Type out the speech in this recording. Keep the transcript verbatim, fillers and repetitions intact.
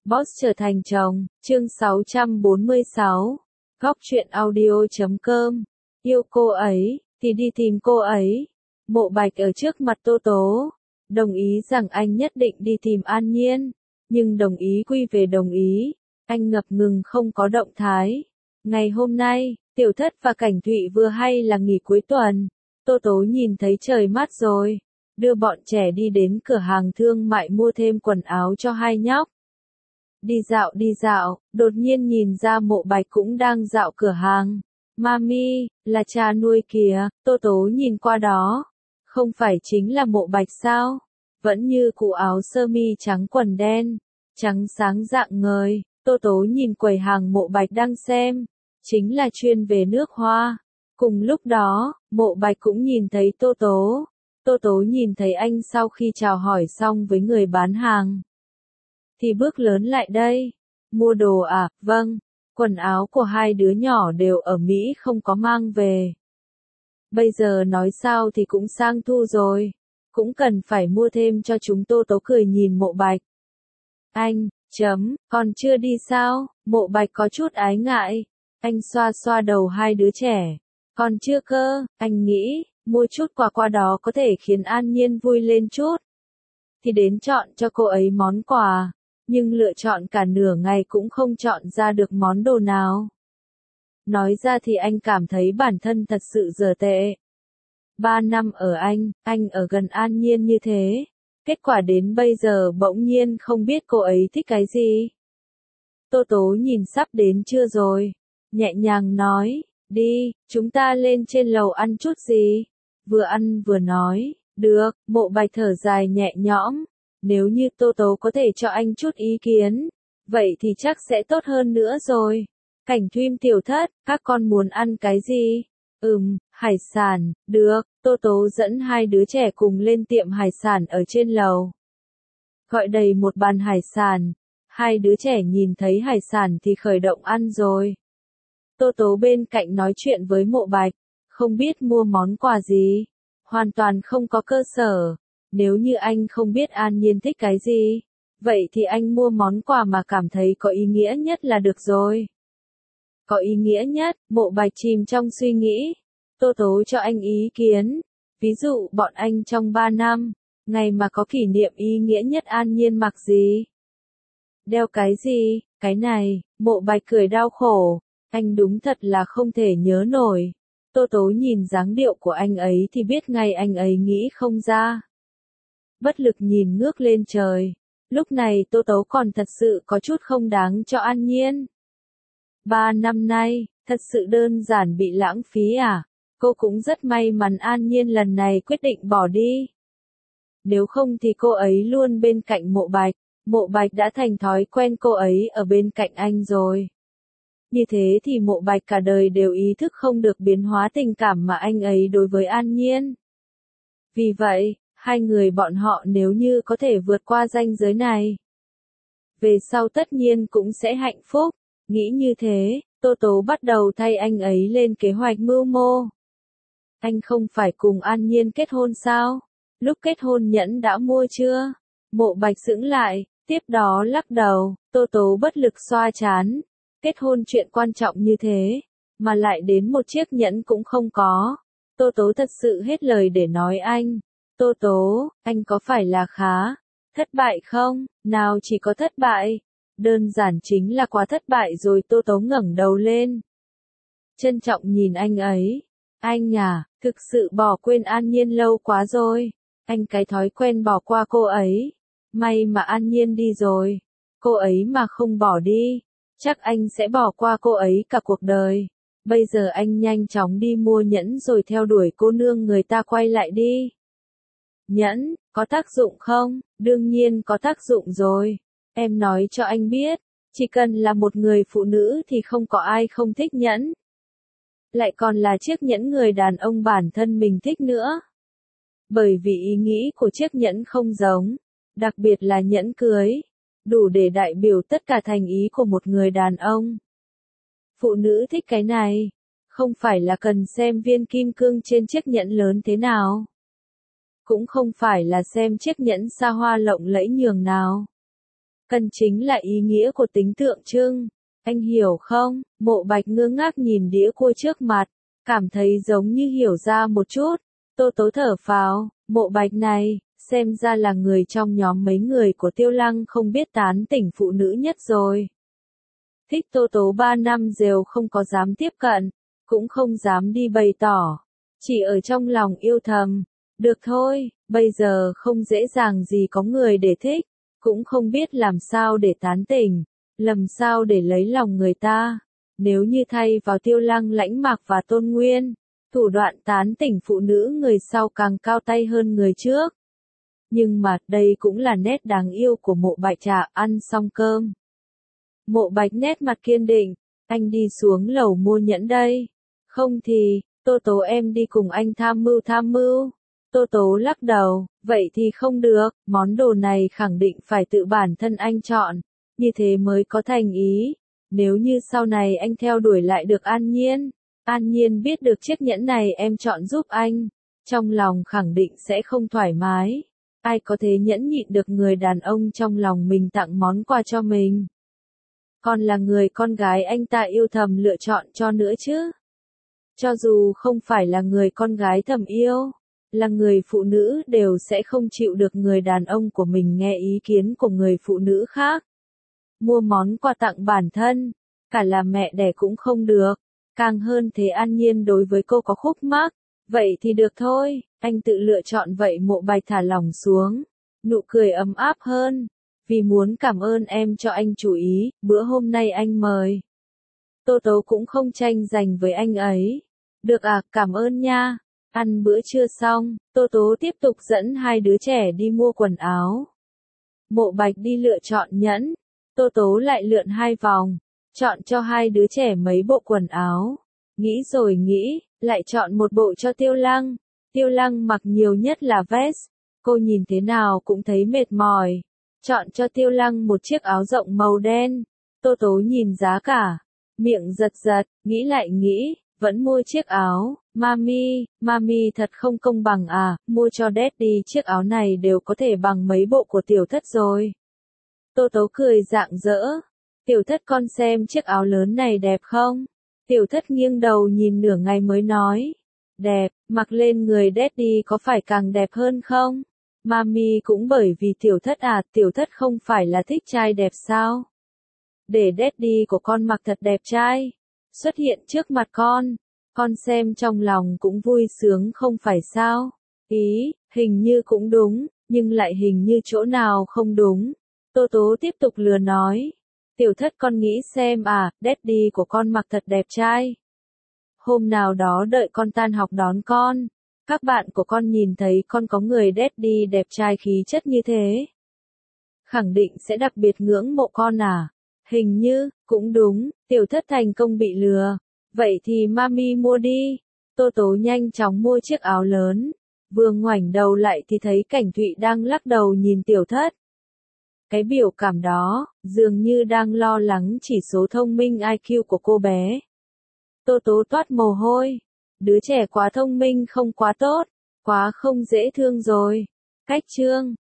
Boss trở thành chồng, chương sáu trăm bốn mươi sáu. Góc truyện audio chấm com. Yêu cô ấy, thì đi tìm cô ấy. Mộ Bạch ở trước mặt Tô Tố. Đồng ý rằng anh nhất định đi tìm An Nhiên. Nhưng đồng ý quy về đồng ý. Anh ngập ngừng không có động thái. Ngày hôm nay, Tiểu Thất và Cảnh Thụy vừa hay là nghỉ cuối tuần. Tô Tố nhìn thấy trời mát rồi. Đưa bọn trẻ đi đến cửa hàng thương mại mua thêm quần áo cho hai nhóc. Đi dạo đi dạo, đột nhiên nhìn ra Mộ Bạch cũng đang dạo cửa hàng. Mami, là cha nuôi kìa, Tô Tố nhìn qua đó. Không phải chính là Mộ Bạch sao? Vẫn như cụ áo sơ mi trắng quần đen, trắng sáng rạng ngời. Tô Tố nhìn quầy hàng Mộ Bạch đang xem. Chính là chuyên về nước hoa. Cùng lúc đó, Mộ Bạch cũng nhìn thấy Tô Tố. Tô Tố nhìn thấy anh sau khi chào hỏi xong với người bán hàng. Thì bước lớn lại đây. Mua đồ à, vâng. Quần áo của hai đứa nhỏ đều ở Mỹ không có mang về. Bây giờ nói sao thì cũng sang thu rồi. Cũng cần phải mua thêm cho chúng. Tô Tố cười nhìn Mộ Bạch. Anh, chấm, còn chưa đi sao? Mộ Bạch có chút ái ngại. Anh xoa xoa đầu hai đứa trẻ. Còn chưa cơ, anh nghĩ, mua chút quà qua đó có thể khiến An Nhiên vui lên chút. Thì đến chọn cho cô ấy món quà. Nhưng lựa chọn cả nửa ngày cũng không chọn ra được món đồ nào. Nói ra thì anh cảm thấy bản thân thật sự dở tệ. Ba năm ở Anh, anh ở gần An Nhiên như thế. Kết quả đến bây giờ bỗng nhiên không biết cô ấy thích cái gì. Tô Tố nhìn sắp đến chưa rồi. Nhẹ nhàng nói, đi, chúng ta lên trên lầu ăn chút gì. Vừa ăn vừa nói, được, Mộ Bạch thở dài nhẹ nhõm. Nếu như Tô Tố có thể cho anh chút ý kiến, vậy thì chắc sẽ tốt hơn nữa rồi. Cảnh Thụy, Tiểu Thất, các con muốn ăn cái gì? Ừm, hải sản, được. Tô Tố dẫn hai đứa trẻ cùng lên tiệm hải sản ở trên lầu. Gọi đầy một bàn hải sản. Hai đứa trẻ nhìn thấy hải sản thì khởi động ăn rồi. Tô Tố bên cạnh nói chuyện với Mộ Bạch, không biết mua món quà gì. Hoàn toàn không có cơ sở. Nếu như anh không biết An Nhiên thích cái gì, vậy thì anh mua món quà mà cảm thấy có ý nghĩa nhất là được rồi. Có ý nghĩa nhất, Mộ Bạch chìm trong suy nghĩ. Tô Tố cho anh ý kiến. Ví dụ bọn anh trong ba năm, ngày mà có kỷ niệm ý nghĩa nhất An Nhiên mặc gì? Đeo cái gì? Cái này, Mộ Bạch cười đau khổ. Anh đúng thật là không thể nhớ nổi. Tô Tố nhìn dáng điệu của anh ấy thì biết ngay anh ấy nghĩ không ra. Bất lực nhìn ngước lên trời. Lúc này Tô Tố còn thật sự có chút không đáng cho An Nhiên. Ba năm nay, thật sự đơn giản bị lãng phí à? Cô cũng rất may mắn An Nhiên lần này quyết định bỏ đi. Nếu không thì cô ấy luôn bên cạnh Mộ Bạch. Mộ Bạch đã thành thói quen cô ấy ở bên cạnh anh rồi. Như thế thì Mộ Bạch cả đời đều ý thức không được biến hóa tình cảm mà anh ấy đối với An Nhiên. Vì vậy, hai người bọn họ nếu như có thể vượt qua ranh giới này, về sau tất nhiên cũng sẽ hạnh phúc. Nghĩ như thế, Tô Tố bắt đầu thay anh ấy lên kế hoạch mưu mô. Anh không phải cùng An Nhiên kết hôn sao? Lúc kết hôn nhẫn đã mua chưa? Mộ Bạch sững lại, tiếp đó lắc đầu. Tô Tố bất lực xoa trán. Kết hôn chuyện quan trọng như thế, mà lại đến một chiếc nhẫn cũng không có. Tô Tố thật sự hết lời để nói anh. Tô Tố, anh có phải là khá thất bại không? Nào chỉ có thất bại. Đơn giản chính là quá thất bại rồi. Tô Tố ngẩng đầu lên. Trân trọng nhìn anh ấy. Anh à, thực sự bỏ quên An Nhiên lâu quá rồi. Anh cái thói quen bỏ qua cô ấy. May mà An Nhiên đi rồi. Cô ấy mà không bỏ đi, chắc anh sẽ bỏ qua cô ấy cả cuộc đời. Bây giờ anh nhanh chóng đi mua nhẫn rồi theo đuổi cô nương người ta quay lại đi. Nhẫn, có tác dụng không? Đương nhiên có tác dụng rồi. Em nói cho anh biết, chỉ cần là một người phụ nữ thì không có ai không thích nhẫn. Lại còn là chiếc nhẫn người đàn ông bản thân mình thích nữa. Bởi vì ý nghĩ của chiếc nhẫn không giống, đặc biệt là nhẫn cưới, đủ để đại biểu tất cả thành ý của một người đàn ông. Phụ nữ thích cái này, không phải là cần xem viên kim cương trên chiếc nhẫn lớn thế nào. Cũng không phải là xem chiếc nhẫn xa hoa lộng lẫy nhường nào. Cân chính là ý nghĩa của tính tượng trưng. Anh hiểu không? Mộ Bạch ngơ ngác nhìn đĩa cua trước mặt, cảm thấy giống như hiểu ra một chút. Tô Tố thở phào, Mộ Bạch này, xem ra là người trong nhóm mấy người của Tiêu Lăng không biết tán tỉnh phụ nữ nhất rồi. Thích Tô Tố ba năm đều không có dám tiếp cận, cũng không dám đi bày tỏ, chỉ ở trong lòng yêu thầm. Được thôi, bây giờ không dễ dàng gì có người để thích, cũng không biết làm sao để tán tỉnh, làm sao để lấy lòng người ta. Nếu như thay vào Tiêu Lăng, Lãnh Mạc và Tôn Nguyên, thủ đoạn tán tỉnh phụ nữ người sau càng cao tay hơn người trước. Nhưng mà đây cũng là nét đáng yêu của Mộ Bạch. Trà ăn xong cơm, Mộ Bạch nét mặt kiên định, anh đi xuống lầu mua nhẫn đây. Không thì, Tô Tố em đi cùng anh tham mưu tham mưu. Tô Tố lắc đầu, vậy thì không được, món đồ này khẳng định phải tự bản thân anh chọn, như thế mới có thành ý. Nếu như sau này anh theo đuổi lại được An Nhiên, An Nhiên biết được chiếc nhẫn này em chọn giúp anh, trong lòng khẳng định sẽ không thoải mái. Ai có thể nhẫn nhịn được người đàn ông trong lòng mình tặng món quà cho mình. Còn là người con gái anh ta yêu thầm lựa chọn cho nữa chứ. Cho dù không phải là người con gái thầm yêu, là người phụ nữ đều sẽ không chịu được người đàn ông của mình nghe ý kiến của người phụ nữ khác. Mua món quà tặng bản thân, cả là mẹ đẻ cũng không được. Càng hơn thế, An Nhiên đối với cô có khúc mắc. Vậy thì được thôi, anh tự lựa chọn vậy. Mộ Bạch thả lỏng xuống, nụ cười ấm áp hơn. Vì muốn cảm ơn em cho anh chú ý, bữa hôm nay anh mời. Tô Tố cũng không tranh giành với anh ấy. Được à, cảm ơn nha. Ăn bữa trưa xong, Tô Tố tiếp tục dẫn hai đứa trẻ đi mua quần áo. Mộ Bạch đi lựa chọn nhẫn, Tô Tố lại lượn hai vòng, chọn cho hai đứa trẻ mấy bộ quần áo. Nghĩ rồi nghĩ, lại chọn một bộ cho Tiêu Lăng. Tiêu Lăng mặc nhiều nhất là vest, cô nhìn thế nào cũng thấy mệt mỏi. Chọn cho Tiêu Lăng một chiếc áo rộng màu đen. Tô Tố nhìn giá cả, miệng giật giật, nghĩ lại nghĩ, vẫn mua chiếc áo. Mami, mami thật không công bằng à, mua cho Daddy chiếc áo này đều có thể bằng mấy bộ của tiểu thất rồi. Tô Tố cười rạng rỡ. Tiểu thất con xem chiếc áo lớn này đẹp không? Tiểu thất nghiêng đầu nhìn nửa ngày mới nói. Đẹp, mặc lên người Daddy có phải càng đẹp hơn không? Mami cũng bởi vì tiểu thất à, tiểu thất không phải là thích trai đẹp sao? Để Daddy của con mặc thật đẹp trai, xuất hiện trước mặt con. Con xem trong lòng cũng vui sướng không phải sao? Ý, hình như cũng đúng, nhưng lại hình như chỗ nào không đúng. Tô Tố tiếp tục lừa nói. Tiểu thất con nghĩ xem à, Daddy của con mặc thật đẹp trai. Hôm nào đó đợi con tan học đón con, các bạn của con nhìn thấy con có người Daddy đẹp trai khí chất như thế, khẳng định sẽ đặc biệt ngưỡng mộ con à. Hình như, cũng đúng, tiểu thất thành công bị lừa. Vậy thì mami mua đi. Tô Tố nhanh chóng mua chiếc áo lớn. Vừa ngoảnh đầu lại thì thấy Cảnh Thụy đang lắc đầu nhìn tiểu thất. Cái biểu cảm đó, dường như đang lo lắng chỉ số thông minh i kiu của cô bé. Tô Tố toát mồ hôi. Đứa trẻ quá thông minh không quá tốt, quá không dễ thương rồi. Cách chương